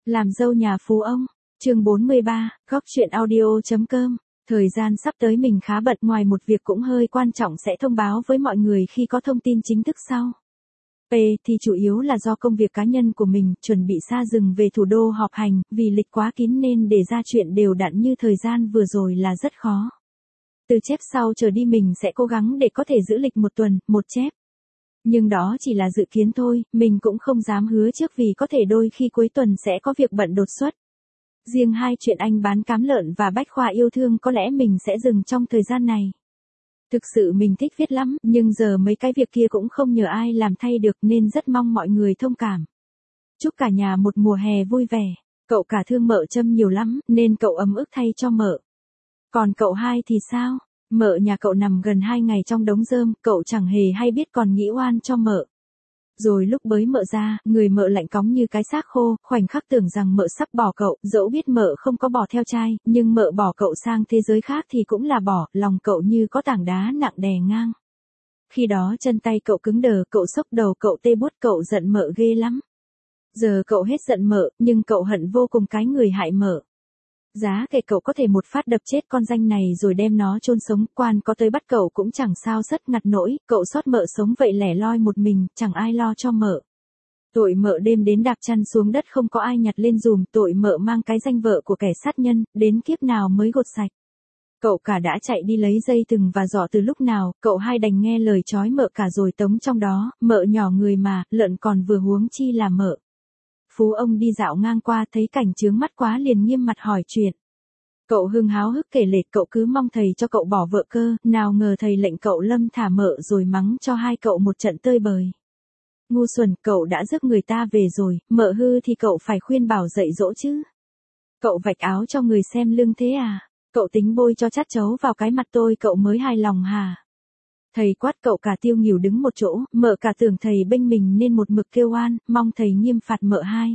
Làm dâu nhà phú ông, chương 43, góc chuyện audio.com. Thời gian sắp tới mình khá bận, ngoài một việc cũng hơi quan trọng sẽ thông báo với mọi người khi có thông tin chính thức sau. P thì chủ yếu là do công việc cá nhân của mình, chuẩn bị xa rừng về thủ đô họp hành, vì lịch quá kín nên để ra chuyện đều đặn như thời gian vừa rồi là rất khó. Từ chép sau trở đi mình sẽ cố gắng để có thể giữ lịch một tuần, một chép. Nhưng đó chỉ là dự kiến thôi, mình cũng không dám hứa trước vì có thể đôi khi cuối tuần sẽ có việc bận đột xuất. Riêng hai chuyện anh bán cám lợn và bách khoa yêu thương có lẽ mình sẽ dừng trong thời gian này. Thực sự mình thích viết lắm, nhưng giờ mấy cái việc kia cũng không nhờ ai làm thay được nên rất mong mọi người thông cảm. Chúc cả nhà một mùa hè vui vẻ. Cậu cả thương mợ Trâm nhiều lắm, nên cậu ấm ức thay cho mợ. Còn cậu hai thì sao? Mợ nhà cậu nằm gần 2 ngày trong đống rơm, cậu chẳng hề hay biết còn nghĩ oan cho mợ. Rồi lúc bới mợ ra, người mợ lạnh cóng như cái xác khô, khoảnh khắc tưởng rằng mợ sắp bỏ cậu, dẫu biết mợ không có bỏ theo trai, nhưng mợ bỏ cậu sang thế giới khác thì cũng là bỏ, lòng cậu như có tảng đá nặng đè ngang. Khi đó chân tay cậu cứng đờ, cậu xốc đầu, cậu tê buốt, cậu giận mợ ghê lắm. Giờ cậu hết giận mợ, nhưng cậu hận vô cùng cái người hại mợ. Giá kệ cậu có thể một phát đập chết con danh này rồi đem nó chôn sống, quan có tới bắt cậu cũng chẳng sao sất ngặt nỗi, cậu xót mợ sống vậy lẻ loi một mình, chẳng ai lo cho mợ. Tội mợ đêm đến đạp chăn xuống đất không có ai nhặt lên dùm, tội mợ mang cái danh vợ của kẻ sát nhân, đến kiếp nào mới gột sạch. Cậu cả đã chạy đi lấy dây thừng và giỏ từ lúc nào, cậu hai đành nghe lời trói mợ cả rồi tống trong đó, mợ nhỏ người mà, lợn còn vừa huống chi là mợ. Phú ông đi dạo ngang qua thấy cảnh chướng mắt quá liền nghiêm mặt hỏi chuyện. Cậu hưng háo hức kể lể cậu cứ mong thầy cho cậu bỏ vợ cơ, nào ngờ thầy lệnh cậu lâm thả mợ rồi mắng cho hai cậu một trận tơi bời. Ngu xuẩn, cậu đã rước người ta về rồi, mợ hư thì cậu phải khuyên bảo dạy dỗ chứ. Cậu vạch áo cho người xem lưng thế à? Cậu tính bôi cho chát chấu vào cái mặt tôi cậu mới hài lòng hả? Thầy quát cậu cả tiêu nghỉu đứng một chỗ, mợ cả tưởng thầy bênh mình nên một mực kêu oan, mong thầy nghiêm phạt mợ hai.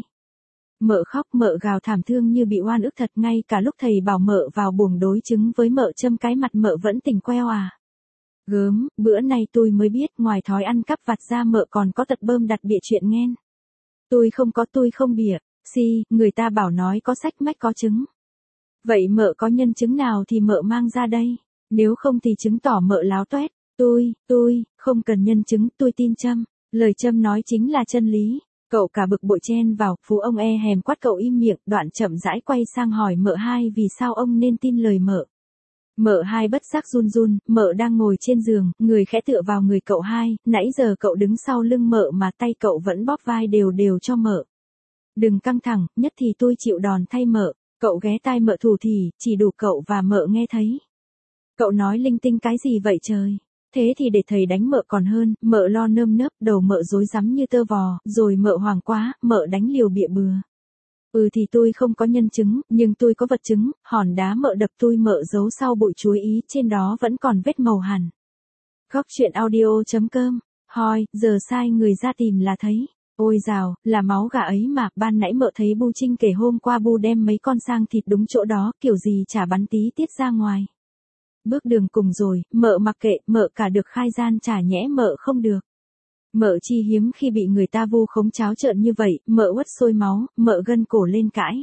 Mợ khóc mợ gào thảm thương như bị oan ức thật, ngay cả lúc thầy bảo mợ vào buồng đối chứng với mợ Trâm cái mặt mợ vẫn tỉnh queo à. Gớm, bữa nay tôi mới biết ngoài thói ăn cắp vặt ra mợ còn có tật bơm đặt bịa chuyện nghen. Tôi không bịa, người ta bảo nói có sách mách có chứng. Vậy mợ có nhân chứng nào thì mợ mang ra đây, nếu không thì chứng tỏ mợ láo toét. Tôi, không cần nhân chứng, tôi tin Trâm, lời Trâm nói chính là chân lý. Cậu cả bực bội chen vào, Phú ông e hèm quát cậu im miệng, đoạn chậm rãi quay sang hỏi mợ hai vì sao ông nên tin lời mợ. Mợ hai bất giác run run, mợ đang ngồi trên giường, người khẽ tựa vào người cậu hai, nãy giờ cậu đứng sau lưng mợ mà tay cậu vẫn bóp vai đều đều cho mợ. Đừng căng thẳng, nhất thì tôi chịu đòn thay mợ, cậu ghé tai mợ thủ thỉ, chỉ đủ cậu và mợ nghe thấy. Cậu nói linh tinh cái gì vậy trời? Thế thì để thầy đánh mợ còn hơn, mợ lo nơm nớp, đầu mợ rối rắm như tơ vò, rồi mợ hoảng quá, mợ đánh liều bịa bừa. Thì tôi không có nhân chứng, nhưng tôi có vật chứng, hòn đá mợ đập tôi mợ giấu sau bụi chuối ý, trên đó vẫn còn vết màu hằn. Góc chuyện audio.com, hoi, giờ sai người ra tìm là thấy. Ôi dào, là máu gà ấy mà, ban nãy mợ thấy Bu Trinh kể hôm qua Bu đem mấy con sang thịt đúng chỗ đó, kiểu gì chả bắn tí tiết ra ngoài. Bước đường cùng rồi, mợ mặc kệ, mợ cả được khai gian chả nhẽ mợ không được. Mợ chi hiếm khi bị người ta vu khống tráo trợn như vậy, mợ uất sôi máu, mợ gân cổ lên cãi.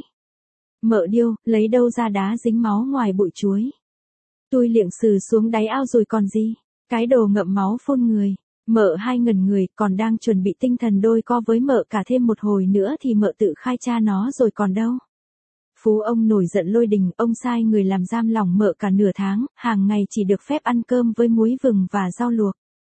Mợ điêu, lấy đâu ra đá dính máu ngoài bụi chuối. Tôi liệng sừ xuống đáy ao rồi còn gì, cái đồ ngậm máu phun người. Mợ hai ngẩn người, còn đang chuẩn bị tinh thần đôi co với mợ cả thêm một hồi nữa thì mợ tự khai cha nó rồi còn đâu. Phú ông nổi giận lôi đình, ông sai người làm giam lỏng mợ cả nửa tháng, hàng ngày chỉ được phép ăn cơm với muối vừng và rau luộc.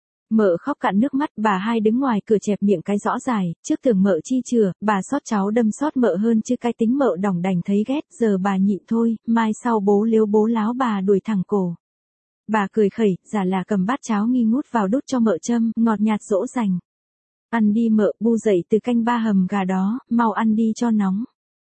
Mợ khóc cạn nước mắt, bà hai đứng ngoài cửa chẹp miệng cái rõ dài, trước tưởng mợ chi chừa, bà xót cháu đâm xót mợ hơn chứ cái tính mợ đỏng đành thấy ghét, giờ bà nhịn thôi, mai sau bố lếu bố láo bà đuổi thẳng cổ. Bà cười khẩy, giả là cầm bát cháo nghi ngút vào đút cho mợ Trâm, ngọt nhạt dỗ dành. Ăn đi mợ, Bu dậy từ canh ba hầm gà đó, mau ăn đi cho nóng.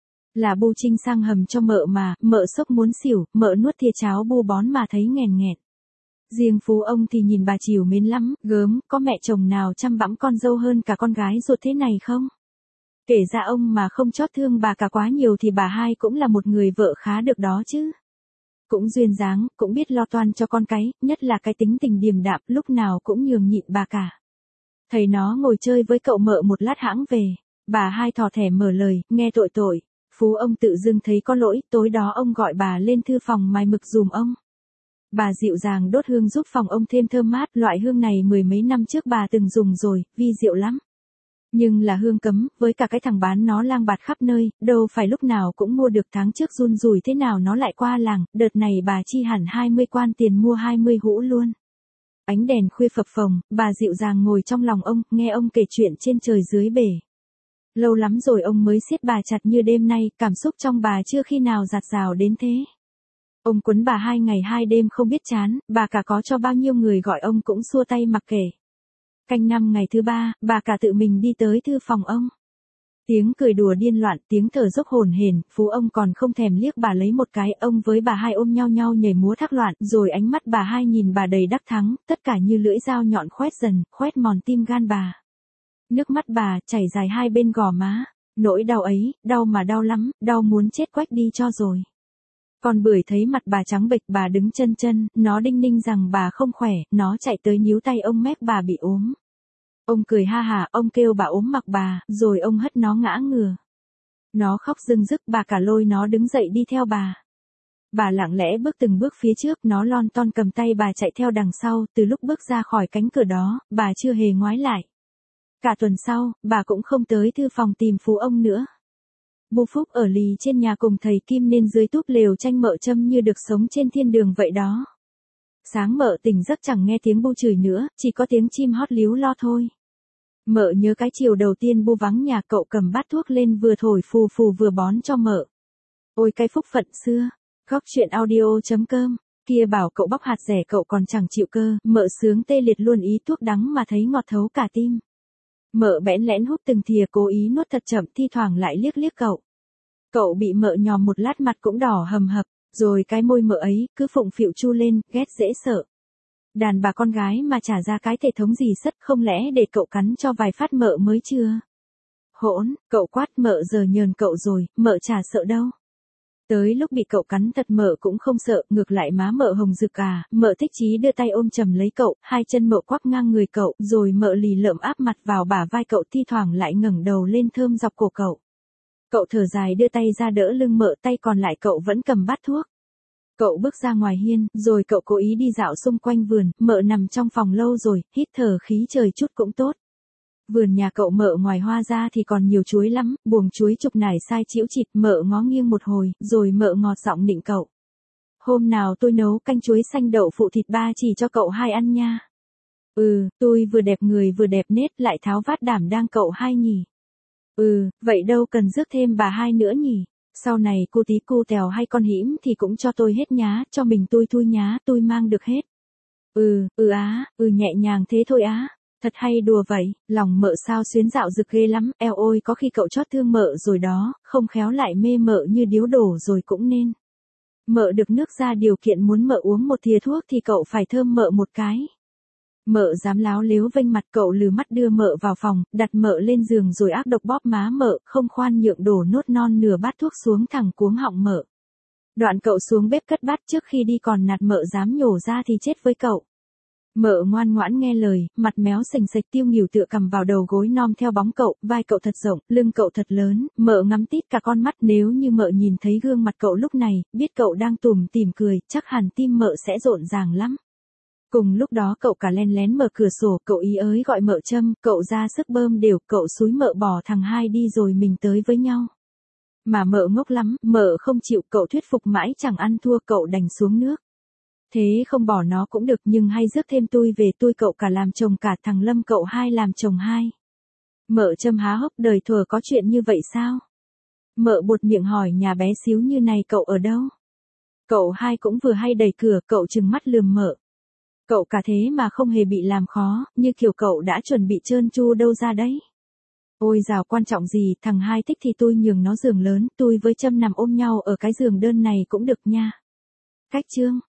Là Bu Trinh sang hầm cho mợ mà, mợ sốc muốn xỉu, mợ nuốt thìa cháo Bu bón mà thấy nghèn nghẹt. Riêng Phú ông thì nhìn bà chiều mến lắm, gớm, có mẹ chồng nào chăm bẵm con dâu hơn cả con gái ruột thế này không? Kể ra ông mà không chót thương bà cả quá nhiều thì bà hai cũng là một người vợ khá được đó chứ. Cũng duyên dáng, cũng biết lo toan cho con cái, nhất là cái tính tình điềm đạm, lúc nào cũng nhường nhịn bà cả. Thầy nó ngồi chơi với cậu mợ một lát hãng về, bà hai thò thẻ mở lời, nghe tội tội. Phú ông tự dưng thấy có lỗi, tối đó ông gọi bà lên thư phòng mài mực giùm ông. Bà dịu dàng đốt hương giúp phòng ông thêm thơm mát, loại hương này mười mấy năm trước bà từng dùng rồi, vi diệu lắm. Nhưng là hương cấm, với cả cái thằng bán nó lang bạt khắp nơi, đâu phải lúc nào cũng mua được, tháng trước run rủi thế nào nó lại qua làng, đợt này bà chi hẳn 20 quan tiền mua 20 hũ luôn. Ánh đèn khuya phập phồng, bà dịu dàng ngồi trong lòng ông, nghe ông kể chuyện trên trời dưới bể. Lâu lắm rồi ông mới siết bà chặt như đêm nay, cảm xúc trong bà chưa khi nào dạt dào đến thế. Ông quấn bà 2 ngày 2 đêm không biết chán, bà cả có cho bao nhiêu người gọi ông cũng xua tay mặc kệ. Canh năm ngày thứ 3, bà cả tự mình đi tới thư phòng ông. Tiếng cười đùa điên loạn, tiếng thở dốc hổn hển, Phú ông còn không thèm liếc bà lấy một cái, ông với bà hai ôm nhau nhau nhảy múa thác loạn, rồi ánh mắt bà hai nhìn bà đầy đắc thắng, tất cả như lưỡi dao nhọn khoét dần, khoét mòn tim gan bà. Nước mắt bà chảy dài hai bên gò má, nỗi đau ấy, đau mà đau lắm, đau muốn chết quách đi cho rồi. Con bưởi thấy mặt bà trắng bệch, bà đứng chân chân, nó đinh ninh rằng bà không khỏe, nó chạy tới níu tay ông mép bà bị ốm. Ông cười ha hả, ông kêu bà ốm mặc bà, rồi ông hất nó ngã ngửa. Nó khóc rưng rức, bà cả lôi nó đứng dậy đi theo bà. Bà lặng lẽ bước từng bước phía trước, nó lon ton cầm tay bà chạy theo đằng sau, từ lúc bước ra khỏi cánh cửa đó, bà chưa hề ngoái lại. Cả tuần sau, bà cũng không tới thư phòng tìm Phú ông nữa. Bu Phúc ở lì trên nhà cùng thầy Kim nên dưới túp lều tranh mợ châm như được sống trên thiên đường vậy đó. Sáng mợ tỉnh giấc chẳng nghe tiếng Bu chửi nữa, chỉ có tiếng chim hót líu lo thôi. Mợ nhớ cái chiều đầu tiên Bu vắng nhà, cậu cầm bát thuốc lên vừa thổi phù phù vừa bón cho mợ. Ôi cái phúc phận xưa. Góc chuyện audio.com. Kia bảo cậu bóc hạt rẻ cậu còn chẳng chịu cơ, mợ sướng tê liệt luôn, ý thuốc đắng mà thấy ngọt thấu cả tim. Mợ bẽn lẽn hút từng thìa, cố ý nuốt thật chậm, thi thoảng lại liếc liếc cậu. Cậu bị mợ nhòm một lát, mặt cũng đỏ hầm hập, rồi cái môi mợ ấy cứ phụng phịu chu lên, ghét dễ sợ. Đàn bà con gái mà trả ra cái thể thống gì sất, không lẽ để cậu cắn cho vài phát mợ mới chưa? Hỗn, cậu quát, mợ giờ nhờn cậu rồi, mợ chả sợ đâu. Tới lúc bị cậu cắn thật mợ cũng không sợ, ngược lại má mợ hồng rực à, mợ thích chí đưa tay ôm chầm lấy cậu, hai chân mợ quắp ngang người cậu, rồi mợ lì lợm áp mặt vào bả vai cậu, thi thoảng lại ngẩng đầu lên thơm dọc cổ cậu. Cậu thở dài đưa tay ra đỡ lưng mợ, tay còn lại cậu vẫn cầm bát thuốc. Cậu bước ra ngoài hiên, rồi cậu cố ý đi dạo xung quanh vườn, mợ nằm trong phòng lâu rồi, hít thở khí trời chút cũng tốt. Vườn nhà cậu mợ ngoài hoa ra thì còn nhiều chuối lắm, buồng chuối chục nải sai chĩu chịt, mợ ngó nghiêng một hồi, rồi mợ ngọt giọng nịnh cậu. Hôm nào tôi nấu canh chuối xanh đậu phụ thịt ba chỉ cho cậu hai ăn nha. Tôi vừa đẹp người vừa đẹp nết, lại tháo vát đảm đang cậu hai nhỉ. Vậy đâu cần rước thêm bà hai nữa nhỉ. Sau này cô tí cô tèo hay con hĩm thì cũng cho tôi hết nhá, cho mình tôi thui nhá, tôi mang được hết. Nhẹ nhàng thế thôi á. Thật hay đùa vậy, lòng mợ sao xuyến dạo rực ghê lắm, eo ôi có khi cậu chót thương mợ rồi đó, không khéo lại mê mợ như điếu đổ rồi cũng nên. Mợ được nước ra điều kiện muốn mợ uống một thìa thuốc thì cậu phải thơm mợ một cái. Mợ dám láo lếu vênh mặt, cậu lừ mắt đưa mợ vào phòng, đặt mợ lên giường rồi ác độc bóp má mợ, không khoan nhượng đổ nốt non nửa bát thuốc xuống thẳng cuống họng mợ. Đoạn cậu xuống bếp cất bát, trước khi đi còn nạt mợ dám nhổ ra thì chết với cậu. Mợ ngoan ngoãn nghe lời, mặt méo sềnh sệch tiêu nghỉu tựa cầm vào đầu gối nom theo bóng cậu, vai cậu thật rộng, lưng cậu thật lớn, mợ ngắm tít cả con mắt, nếu như mợ nhìn thấy gương mặt cậu lúc này, biết cậu đang tủm tỉm cười, chắc hẳn tim mợ sẽ rộn ràng lắm. Cùng lúc đó cậu cả len lén mở cửa sổ, cậu ý ới gọi mợ châm, cậu ra sức bơm đều, cậu xúi mợ bỏ thằng hai đi rồi mình tới với nhau. Mà mợ ngốc lắm, mợ không chịu, cậu thuyết phục mãi chẳng ăn thua, cậu đành xuống nước. Thế không bỏ nó cũng được, nhưng hay rước thêm tôi về, tôi cậu cả làm chồng cả, thằng Lâm cậu hai làm chồng hai. Mợ châm há hốc, đời thuở có chuyện như vậy sao? Mợ buột miệng hỏi, nhà bé xíu như này cậu ở đâu? Cậu hai cũng vừa hay đẩy cửa, cậu trừng mắt lườm mợ. Cậu cả thế mà không hề bị làm khó, như kiểu cậu đã chuẩn bị trơn tru đâu ra đấy. Ôi dào, quan trọng gì, thằng hai thích thì tôi nhường nó giường lớn, tôi với Trâm nằm ôm nhau ở cái giường đơn này cũng được nha. Cách chương